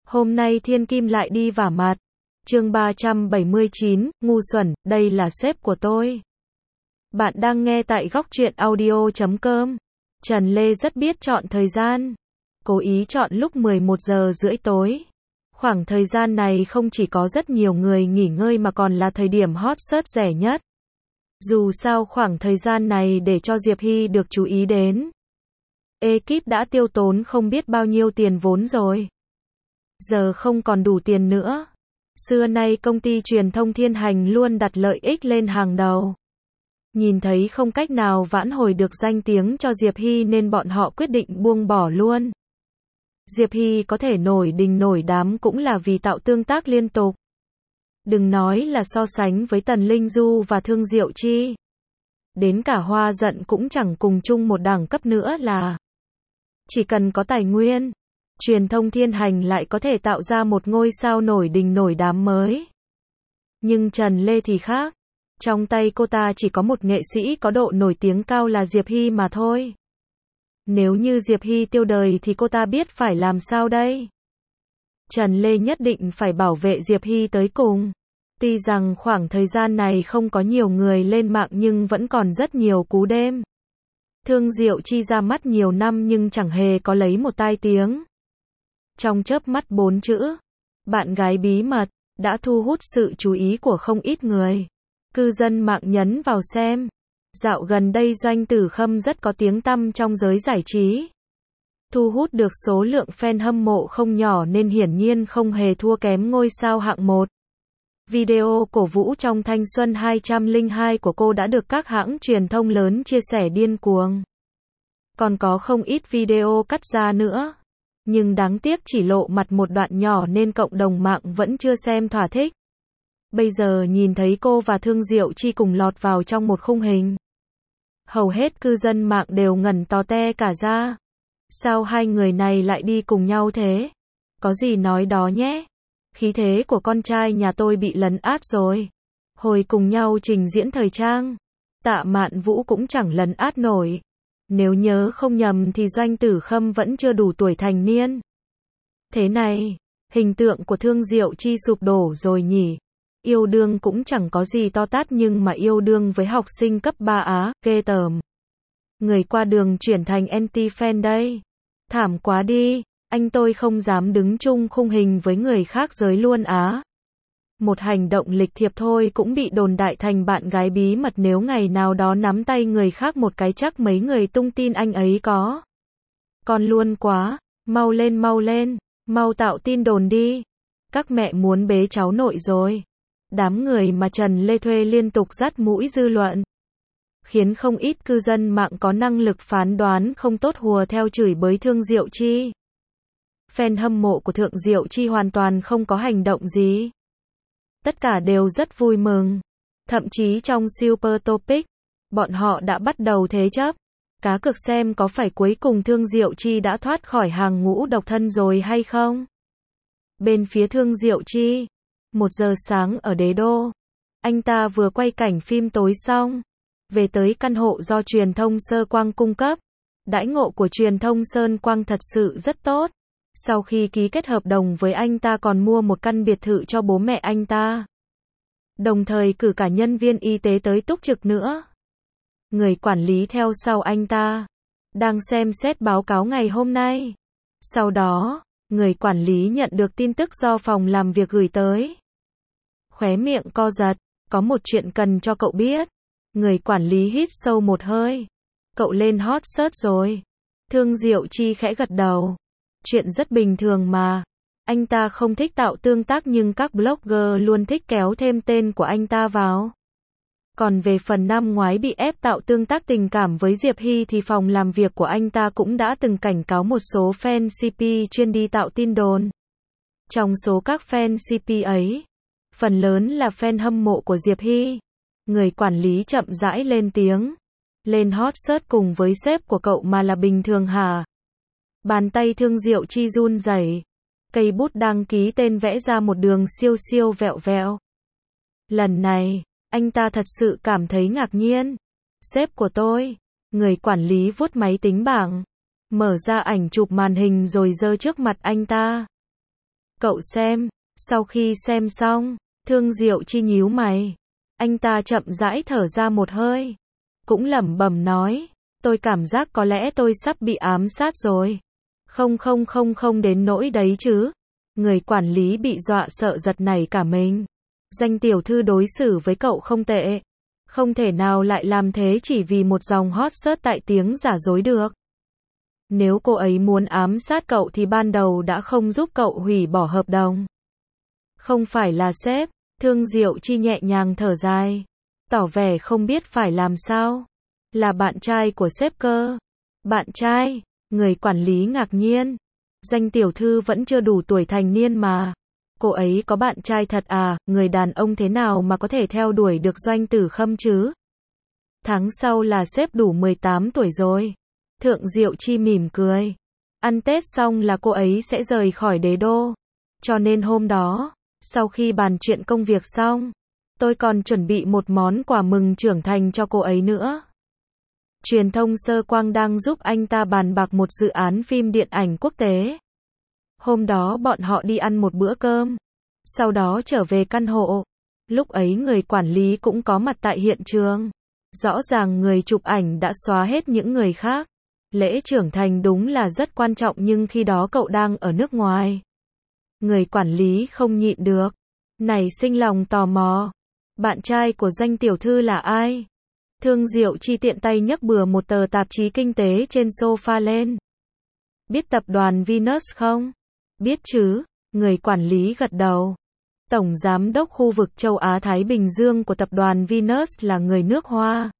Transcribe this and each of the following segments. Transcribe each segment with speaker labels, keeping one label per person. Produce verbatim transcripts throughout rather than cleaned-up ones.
Speaker 1: Hôm nay Thiên Kim lại đi vả mặt. Chương ba trăm bảy mươi chín, ngu xuẩn, đây là sếp của tôi. Bạn đang nghe tại góc truyện audio chấm com. Trần Lê rất biết chọn thời gian. Cố ý chọn lúc mười một giờ rưỡi tối. Khoảng thời gian này không chỉ có rất nhiều người nghỉ ngơi mà còn là thời điểm hot search rẻ nhất. Dù sao khoảng thời gian này để cho Diệp Hy được chú ý đến. Ekip đã tiêu tốn không biết bao nhiêu tiền vốn rồi. Giờ không còn đủ tiền nữa. Xưa nay công ty truyền thông Thiên Hành luôn đặt lợi ích lên hàng đầu. Nhìn thấy không cách nào vãn hồi được danh tiếng cho Diệp Hy nên bọn họ quyết định buông bỏ luôn. Diệp Hy có thể nổi đình nổi đám cũng là vì tạo tương tác liên tục. Đừng nói là so sánh với Tần Linh Du và Thương Diệu Chi. Đến cả Hoa Dận cũng chẳng cùng chung một đẳng cấp nữa là. Chỉ cần có tài nguyên, truyền thông Thiên Hành lại có thể tạo ra một ngôi sao nổi đình nổi đám mới. Nhưng Trần Lê thì khác. Trong tay cô ta chỉ có một nghệ sĩ có độ nổi tiếng cao là Diệp Hy mà thôi. Nếu như Diệp Hy tiêu đời thì cô ta biết phải làm sao đây? Trần Lê nhất định phải bảo vệ Diệp Hy tới cùng. Tuy rằng khoảng thời gian này không có nhiều người lên mạng nhưng vẫn còn rất nhiều cú đêm. Thương Diệu Chi ra mắt nhiều năm nhưng chẳng hề có lấy một tai tiếng. Trong chớp mắt bốn chữ, bạn gái bí mật, đã thu hút sự chú ý của không ít người. Cư dân mạng nhấn vào xem. Dạo gần đây Doanh Tử Khâm rất có tiếng tăm trong giới giải trí. Thu hút được số lượng fan hâm mộ không nhỏ nên hiển nhiên không hề thua kém ngôi sao hạng một. Video cổ vũ trong thanh xuân hai không không hai của cô đã được các hãng truyền thông lớn chia sẻ điên cuồng. Còn có không ít video cắt ra nữa. Nhưng đáng tiếc chỉ lộ mặt một đoạn nhỏ nên cộng đồng mạng vẫn chưa xem thỏa thích. Bây giờ nhìn thấy cô và Thương Diệu Chi cùng lọt vào trong một khung hình. Hầu hết cư dân mạng đều ngẩn to te cả ra. Sao hai người này lại đi cùng nhau thế? Có gì nói đó nhé. Khí thế của con trai nhà tôi bị lấn át rồi. Hồi cùng nhau trình diễn thời trang, Tạ Mạn Vũ cũng chẳng lấn át nổi. Nếu nhớ không nhầm thì Doanh Tử Khâm vẫn chưa đủ tuổi thành niên. Thế này, hình tượng của Thương Diệu Chi sụp đổ rồi nhỉ? Yêu đương cũng chẳng có gì to tát nhưng mà yêu đương với học sinh cấp ba á, ghê tởm. Người qua đường chuyển thành anti-fan đây. Thảm quá đi, anh tôi không dám đứng chung khung hình với người khác giới luôn á. Một hành động lịch thiệp thôi cũng bị đồn đại thành bạn gái bí mật, nếu ngày nào đó nắm tay người khác một cái chắc mấy người tung tin anh ấy có. Con luôn quá, mau lên mau lên, mau tạo tin đồn đi. Các mẹ muốn bế cháu nội rồi. Đám người mà Trần Lê thuê liên tục dắt mũi dư luận. Khiến không ít cư dân mạng có năng lực phán đoán không tốt hùa theo chửi bới Thương Diệu Chi. Fan hâm mộ của Thương Diệu Chi hoàn toàn không có hành động gì. Tất cả đều rất vui mừng. Thậm chí trong Super Topic, bọn họ đã bắt đầu thế chấp. Cá cược xem có phải cuối cùng Thương Diệu Chi đã thoát khỏi hàng ngũ độc thân rồi hay không. Bên phía Thương Diệu Chi, một giờ sáng ở Đế Đô. Anh ta vừa quay cảnh phim tối xong. Về tới căn hộ do truyền thông Sơ Quang cung cấp. Đãi ngộ của truyền thông Sơn Quang thật sự rất tốt. Sau khi ký kết hợp đồng với anh ta còn mua một căn biệt thự cho bố mẹ anh ta. Đồng thời cử cả nhân viên y tế tới túc trực nữa. Người quản lý theo sau anh ta đang xem xét báo cáo ngày hôm nay. Sau đó, người quản lý nhận được tin tức do phòng làm việc gửi tới. Khóe miệng co giật, có một chuyện cần cho cậu biết. Người quản lý hít sâu một hơi. Cậu lên hot search rồi. Thương Diệu Chi khẽ gật đầu. Chuyện rất bình thường mà. Anh ta không thích tạo tương tác nhưng các blogger luôn thích kéo thêm tên của anh ta vào. Còn về phần năm ngoái bị ép tạo tương tác tình cảm với Diệp Hy thì phòng làm việc của anh ta cũng đã từng cảnh cáo một số fan xê pê chuyên đi tạo tin đồn. Trong số các fan xê pê ấy, phần lớn là fan hâm mộ của Diệp Hy. Người quản lý chậm rãi lên tiếng. Lên hot search cùng với sếp của cậu mà là bình thường hả? Bàn tay Thương Diệu Chi run rẩy. Cây bút đăng ký tên vẽ ra một đường siêu siêu vẹo vẹo. Lần này, anh ta thật sự cảm thấy ngạc nhiên. Sếp của tôi. Người quản lý vuốt máy tính bảng. Mở ra ảnh chụp màn hình rồi giơ trước mặt anh ta. Cậu xem. Sau khi xem xong, Thương Diệu Chi nhíu mày. Anh ta chậm rãi thở ra một hơi. Cũng lẩm bẩm nói. Tôi cảm giác có lẽ tôi sắp bị ám sát rồi. Không không không không đến nỗi đấy chứ. Người quản lý bị dọa sợ giật nảy cả mình. Doanh tiểu thư đối xử với cậu không tệ. Không thể nào lại làm thế chỉ vì một dòng hot search tại tiếng giả dối được. Nếu cô ấy muốn ám sát cậu thì ban đầu đã không giúp cậu hủy bỏ hợp đồng. Không phải là sếp. Thương Diệu Chi nhẹ nhàng thở dài. Tỏ vẻ không biết phải làm sao. Là bạn trai của sếp cơ. Bạn trai? Người quản lý ngạc nhiên. Doanh tiểu thư vẫn chưa đủ tuổi thành niên mà. Cô ấy có bạn trai thật à? Người đàn ông thế nào mà có thể theo đuổi được Doanh Tử Khâm chứ? Tháng sau là sếp đủ mười tám tuổi rồi. Thượng Diệu Chi mỉm cười. Ăn Tết xong là cô ấy sẽ rời khỏi đế đô. Cho nên hôm đó, sau khi bàn chuyện công việc xong, tôi còn chuẩn bị một món quà mừng trưởng thành cho cô ấy nữa. Truyền thông Sơ Quang đang giúp anh ta bàn bạc một dự án phim điện ảnh quốc tế. Hôm đó bọn họ đi ăn một bữa cơm. Sau đó trở về căn hộ. Lúc ấy người quản lý cũng có mặt tại hiện trường. Rõ ràng người chụp ảnh đã xóa hết những người khác. Lễ trưởng thành đúng là rất quan trọng nhưng khi đó cậu đang ở nước ngoài. Người quản lý không nhịn được. Nảy sinh lòng tò mò. Bạn trai của Doanh tiểu thư là ai? Thương Diệu Chi tiện tay nhấc bừa một tờ tạp chí kinh tế trên sofa lên. Biết tập đoàn Venus không? Biết chứ, người quản lý gật đầu. Tổng giám đốc khu vực châu Á Thái Bình Dương của tập đoàn Venus là người nước Hoa.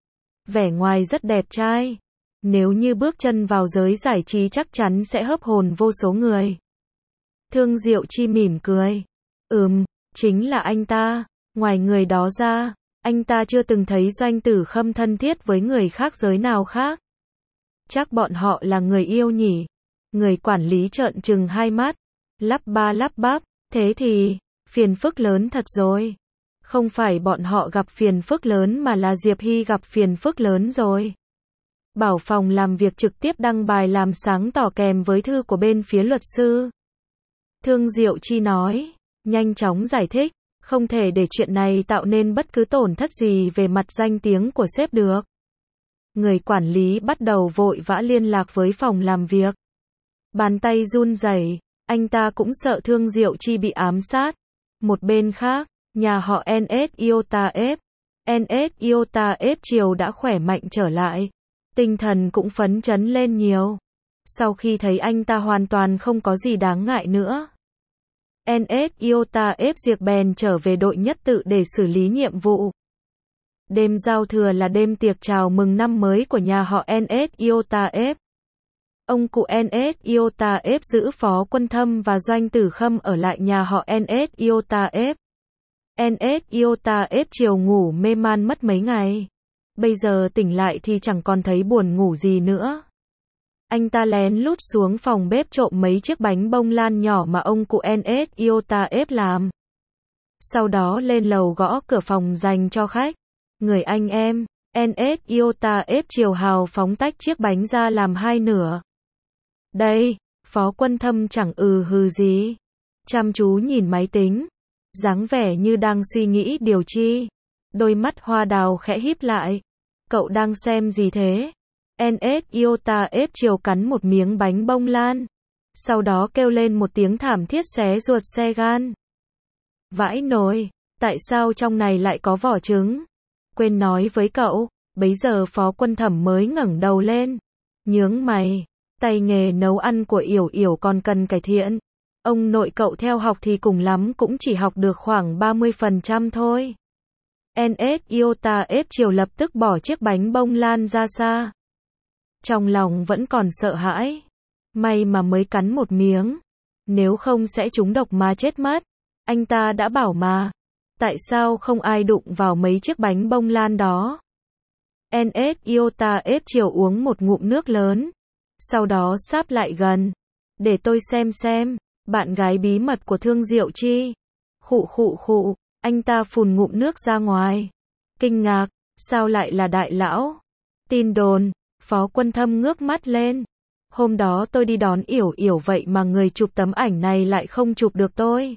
Speaker 1: Vẻ ngoài rất đẹp trai. Nếu như bước chân vào giới giải trí chắc chắn sẽ hấp hồn vô số người. Thương Diệu Chi mỉm cười. Ừm, chính là anh ta. Ngoài người đó ra, anh ta chưa từng thấy Doanh Tử Khâm thân thiết với người khác giới nào khác. Chắc bọn họ là người yêu nhỉ? Người quản lý trợn trừng hai mắt. Lắp ba lắp bắp. Thế thì, phiền phức lớn thật rồi. Không phải bọn họ gặp phiền phức lớn mà là Diệp Hy gặp phiền phức lớn rồi. Bảo phòng làm việc trực tiếp đăng bài làm sáng tỏ kèm với thư của bên phía luật sư. Thương Diệu Chi nói, nhanh chóng giải thích, không thể để chuyện này tạo nên bất cứ tổn thất gì về mặt danh tiếng của sếp được. Người quản lý bắt đầu vội vã liên lạc với phòng làm việc. Bàn tay run rẩy, anh ta cũng sợ Thương Diệu Chi bị ám sát. Một bên khác, nhà họ en ét Iota F. en ét Iota F chiều đã khỏe mạnh trở lại. Tinh thần cũng phấn chấn lên nhiều. Sau khi thấy anh ta hoàn toàn không có gì đáng ngại nữa. en ét Iota F diệt bèn trở về đội nhất tự để xử lý nhiệm vụ. Đêm giao thừa là đêm tiệc chào mừng năm mới của nhà họ en ét Iota F. Ông cụ en ét Iota F giữ Phó Quân Thâm và Doanh Tử Khâm ở lại nhà họ en ét Iota F. en ét Iota F chiều ngủ mê man mất mấy ngày. Bây giờ tỉnh lại thì chẳng còn thấy buồn ngủ gì nữa. Anh ta lén lút xuống phòng bếp trộm mấy chiếc bánh bông lan nhỏ mà ông cụ en ét Iota F làm. Sau đó lên lầu gõ cửa phòng dành cho khách. Người anh em, en ét Iota F chiều hào phóng tách chiếc bánh ra làm hai nửa. Đây, Phó Quân Thâm chẳng ừ hừ gì. Chăm chú nhìn máy tính. Dáng vẻ như đang suy nghĩ điều chi. Đôi mắt hoa đào khẽ híp lại. Cậu đang xem gì thế? en ét Iota F chiều cắn một miếng bánh bông lan. Sau đó kêu lên một tiếng thảm thiết xé ruột xe gan. Vãi nồi, tại sao trong này lại có vỏ trứng? Quên nói với cậu, bấy giờ Phó Quân Thẩm mới ngẩng đầu lên. Nhướng mày, tay nghề nấu ăn của Yểu Yểu còn cần cải thiện. Ông nội cậu theo học thì cùng lắm cũng chỉ học được khoảng ba mươi phần trăm thôi. en ét Iota F chiều lập tức bỏ chiếc bánh bông lan ra xa. Trong lòng vẫn còn sợ hãi. May mà mới cắn một miếng. Nếu không sẽ trúng độc mà chết mất. Anh ta đã bảo mà. Tại sao không ai đụng vào mấy chiếc bánh bông lan đó? en ét Iota F chiều uống một ngụm nước lớn. Sau đó sáp lại gần. Để tôi xem xem. Bạn gái bí mật của Thương Diệu Chi. Khụ khụ khụ. Anh ta phun ngụm nước ra ngoài. Kinh ngạc. Sao lại là đại lão? Tin đồn. Phó Quân Thâm ngước mắt lên. Hôm đó tôi đi đón Yểu Yểu vậy mà người chụp tấm ảnh này lại không chụp được tôi.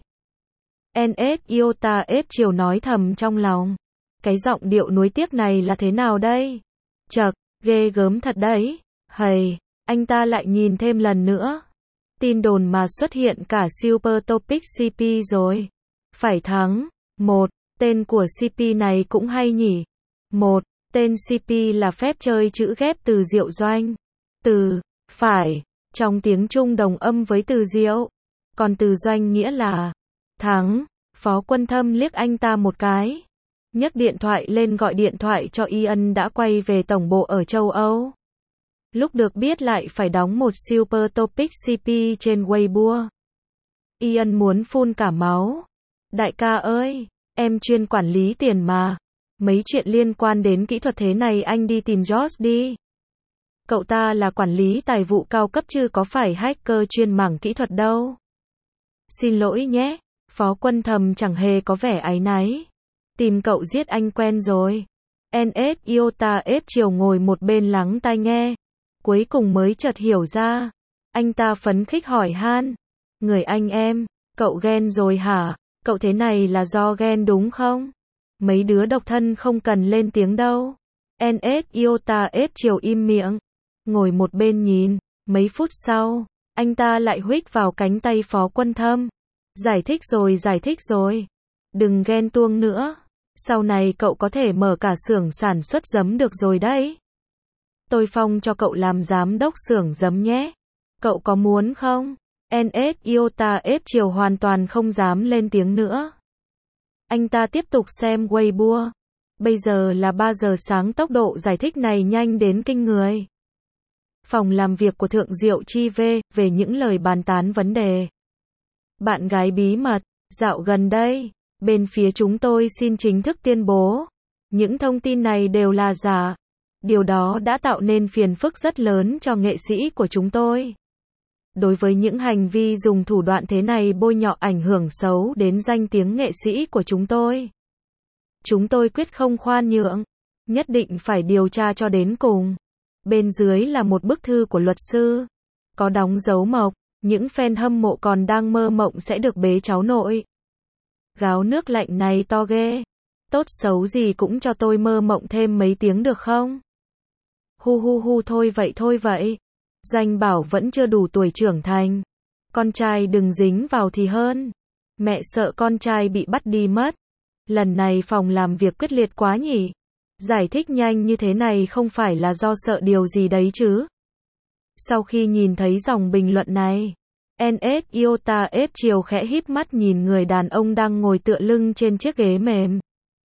Speaker 1: en ét Iota ép chiều nói thầm trong lòng. Cái giọng điệu nuối tiếc này là thế nào đây? Chậc, ghê gớm thật đấy. Hầy, anh ta lại nhìn thêm lần nữa. Tin đồn mà xuất hiện cả Super Topic xê pê rồi. Phải thắng. Một, tên của xê pê này cũng hay nhỉ. Một, tên xê pê là phép chơi chữ ghép từ Diệu Doanh. Từ, phải, trong tiếng Trung đồng âm với từ Diệu. Còn từ Doanh nghĩa là thắng. Phó Quân Thâm liếc anh ta một cái. Nhấc điện thoại lên gọi điện thoại cho Ian đã quay về tổng bộ ở châu Âu. Lúc được biết lại phải đóng một Super Topic xê pê trên Weibo. Ian muốn phun cả máu. Đại ca ơi, em chuyên quản lý tiền mà. Mấy chuyện liên quan đến kỹ thuật thế này anh đi tìm George đi. Cậu ta là quản lý tài vụ cao cấp chứ có phải hacker chuyên mảng kỹ thuật đâu. Xin lỗi nhé, Phó Quân Thầm chẳng hề có vẻ áy náy. Tìm cậu giết anh quen rồi. en ét Iota ép chiều ngồi một bên lắng tai nghe. Cuối cùng mới chợt hiểu ra. Anh ta phấn khích hỏi han. Người anh em, cậu ghen rồi hả? Cậu thế này là do ghen đúng không? Mấy đứa độc thân không cần lên tiếng đâu. en ét Iota ép chiều im miệng. Ngồi một bên nhìn. Mấy phút sau, anh ta lại huých vào cánh tay Phó Quân Thâm. Giải thích rồi giải thích rồi. Đừng ghen tuông nữa. Sau này cậu có thể mở cả xưởng sản xuất giấm được rồi đấy. Tôi phong cho cậu làm giám đốc xưởng giấm nhé. Cậu có muốn không? en ét Iota ép chiều hoàn toàn không dám lên tiếng nữa. Anh ta tiếp tục xem Weibo. Bây giờ là ba giờ sáng, tốc độ giải thích này nhanh đến kinh người. Phòng làm việc của Thượng Diệu Chi về, về những lời bàn tán vấn đề. Bạn gái bí mật, dạo gần đây, bên phía chúng tôi xin chính thức tuyên bố. Những thông tin này đều là giả. Điều đó đã tạo nên phiền phức rất lớn cho nghệ sĩ của chúng tôi. Đối với những hành vi dùng thủ đoạn thế này bôi nhọ ảnh hưởng xấu đến danh tiếng nghệ sĩ của chúng tôi. Chúng tôi quyết không khoan nhượng. Nhất định phải điều tra cho đến cùng. Bên dưới là một bức thư của luật sư. Có đóng dấu mộc. Những fan hâm mộ còn đang mơ mộng sẽ được bế cháu nội. Gáo nước lạnh này to ghê. Tốt xấu gì cũng cho tôi mơ mộng thêm mấy tiếng được không? Hu hu hu thôi vậy thôi vậy. Doanh bảo vẫn chưa đủ tuổi trưởng thành. Con trai đừng dính vào thì hơn. Mẹ sợ con trai bị bắt đi mất. Lần này phòng làm việc quyết liệt quá nhỉ. Giải thích nhanh như thế này không phải là do sợ điều gì đấy chứ. Sau khi nhìn thấy dòng bình luận này, en ét Iota ép chiều khẽ híp mắt nhìn người đàn ông đang ngồi tựa lưng trên chiếc ghế mềm.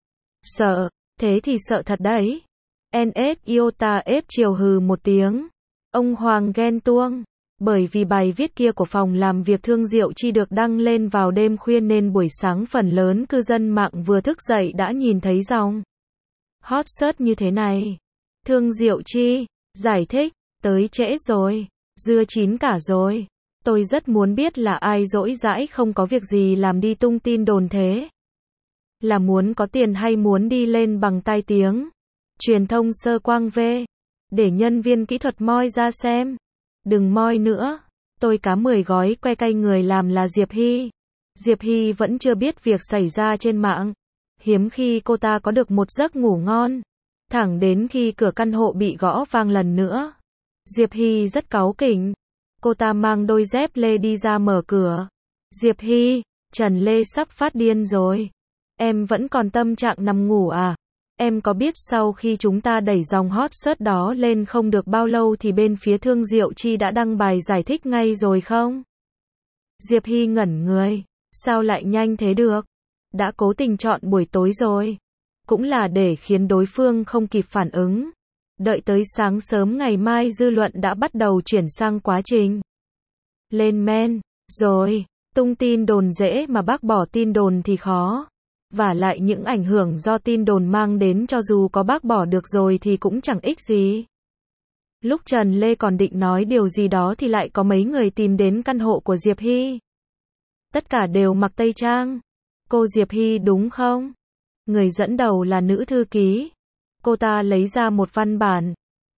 Speaker 1: Sợ, thế thì sợ thật đấy. en ét Iota ép chiều hừ một tiếng. Ông Hoàng ghen tuông. Bởi vì bài viết kia của phòng làm việc Thương Diệu Chi được đăng lên vào đêm khuya nên buổi sáng phần lớn cư dân mạng vừa thức dậy đã nhìn thấy dòng hot search như thế này. Thương Diệu Chi, giải thích, tới trễ rồi, dưa chín cả rồi. Tôi rất muốn biết là ai dỗi dãi không có việc gì làm đi tung tin đồn thế. Là muốn có tiền hay muốn đi lên bằng tai tiếng. Truyền thông sơ quang về. Để nhân viên kỹ thuật moi ra xem. Đừng moi nữa. Tôi cá mười gói que cay người làm là Diệp Hy. Diệp Hy vẫn chưa biết việc xảy ra trên mạng. Hiếm khi cô ta có được một giấc ngủ ngon. Thẳng đến khi cửa căn hộ bị gõ vang lần nữa. Diệp Hy rất cáu kỉnh. Cô ta mang đôi dép lê đi ra mở cửa. Diệp Hy, Trần Lê sắp phát điên rồi. Em vẫn còn tâm trạng nằm ngủ à? Em có biết sau khi chúng ta đẩy dòng hot search đó lên không được bao lâu thì bên phía Thương Diệu Chi đã đăng bài giải thích ngay rồi không? Diệp Hy ngẩn người. Sao lại nhanh thế được? Đã cố tình chọn buổi tối rồi. Cũng là để khiến đối phương không kịp phản ứng. Đợi tới sáng sớm ngày mai dư luận đã bắt đầu chuyển sang quá trình lên men. Rồi, tung tin đồn dễ mà bác bỏ tin đồn thì khó. Và lại những ảnh hưởng do tin đồn mang đến cho dù có bác bỏ được rồi thì cũng chẳng ích gì. Lúc Trần Lê còn định nói điều gì đó thì lại có mấy người tìm đến căn hộ của Diệp Hy. Tất cả đều mặc tây trang. Cô Diệp Hy đúng không? Người dẫn đầu là nữ thư ký. Cô ta lấy ra một văn bản.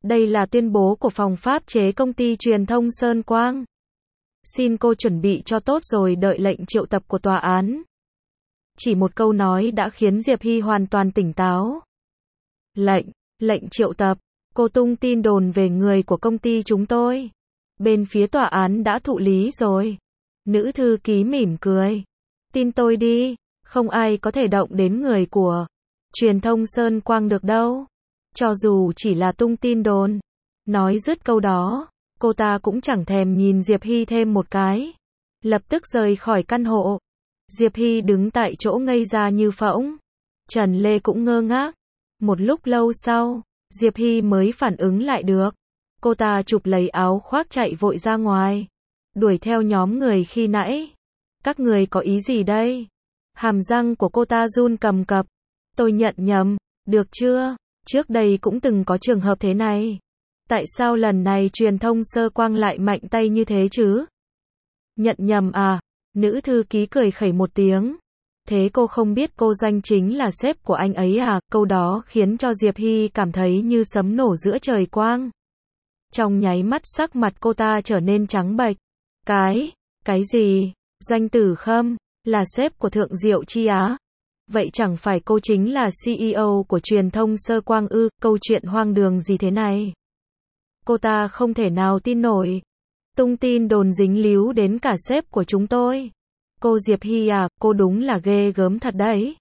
Speaker 1: Đây là tuyên bố của phòng pháp chế công ty truyền thông Sơn Quang. Xin cô chuẩn bị cho tốt rồi đợi lệnh triệu tập của tòa án. Chỉ một câu nói đã khiến Diệp Hy hoàn toàn tỉnh táo. Lệnh, lệnh triệu tập. Cô tung tin đồn về người của công ty chúng tôi. Bên phía tòa án đã thụ lý rồi. Nữ thư ký mỉm cười. Tin tôi đi, không ai có thể động đến người của truyền thông Sơn Quang được đâu. Cho dù chỉ là tung tin đồn. Nói dứt câu đó, cô ta cũng chẳng thèm nhìn Diệp Hy thêm một cái. Lập tức rời khỏi căn hộ. Diệp Hy đứng tại chỗ ngây ra như phỗng. Trần Lê cũng ngơ ngác. Một lúc lâu sau, Diệp Hy mới phản ứng lại được. Cô ta chụp lấy áo khoác chạy vội ra ngoài. Đuổi theo nhóm người khi nãy. Các người có ý gì đây? Hàm răng của cô ta run cầm cập. Tôi nhận nhầm, được chưa? Trước đây cũng từng có trường hợp thế này. Tại sao lần này truyền thông Sơ Quang lại mạnh tay như thế chứ? Nhận nhầm à? Nữ thư ký cười khẩy một tiếng. Thế cô không biết cô Doanh chính là sếp của anh ấy à? Câu đó khiến cho Diệp Hy cảm thấy như sấm nổ giữa trời quang. Trong nháy mắt sắc mặt cô ta trở nên trắng bệch. Cái, cái gì? Doanh Tử Khâm, là sếp của Thượng Diệu Chi Á. Vậy chẳng phải cô chính là xê e ô của truyền thông Sơ Quang ư? Câu chuyện hoang đường gì thế này? Cô ta không thể nào tin nổi. Tung tin đồn dính líu đến cả sếp của chúng tôi. Cô Diệp Hy à, cô đúng là ghê gớm thật đấy.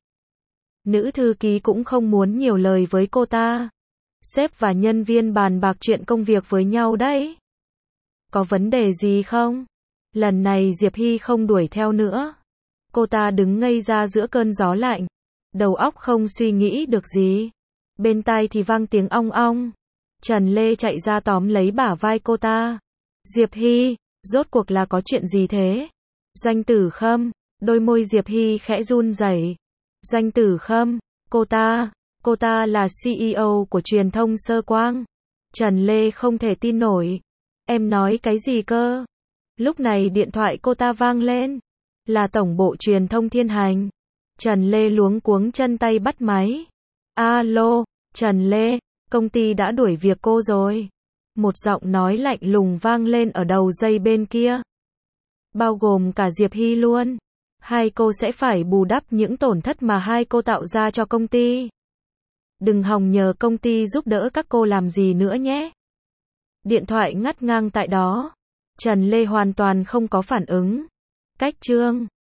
Speaker 1: Nữ thư ký cũng không muốn nhiều lời với cô ta. Sếp và nhân viên bàn bạc chuyện công việc với nhau đấy. Có vấn đề gì không? Lần này Diệp Hy không đuổi theo nữa. Cô ta đứng ngây ra giữa cơn gió lạnh. Đầu óc không suy nghĩ được gì. Bên tai thì vang tiếng ong ong. Trần Lê chạy ra tóm lấy bả vai cô ta. Diệp Hy, rốt cuộc là có chuyện gì thế? Doanh Tử Khâm, đôi môi Diệp Hy khẽ run rẩy. Doanh Tử Khâm, cô ta, cô ta là xê e ô của truyền thông Sơ Quang. Trần Lê không thể tin nổi. Em nói cái gì cơ? Lúc này điện thoại cô ta vang lên. Là tổng bộ truyền thông Thiên Hành. Trần Lê luống cuống chân tay bắt máy. Alo, Trần Lê, công ty đã đuổi việc cô rồi. Một giọng nói lạnh lùng vang lên ở đầu dây bên kia. Bao gồm cả Diệp Hy luôn. Hai cô sẽ phải bù đắp những tổn thất mà hai cô tạo ra cho công ty. Đừng hòng nhờ công ty giúp đỡ các cô làm gì nữa nhé. Điện thoại ngắt ngang tại đó. Trần Lê hoàn toàn không có phản ứng. Cách chương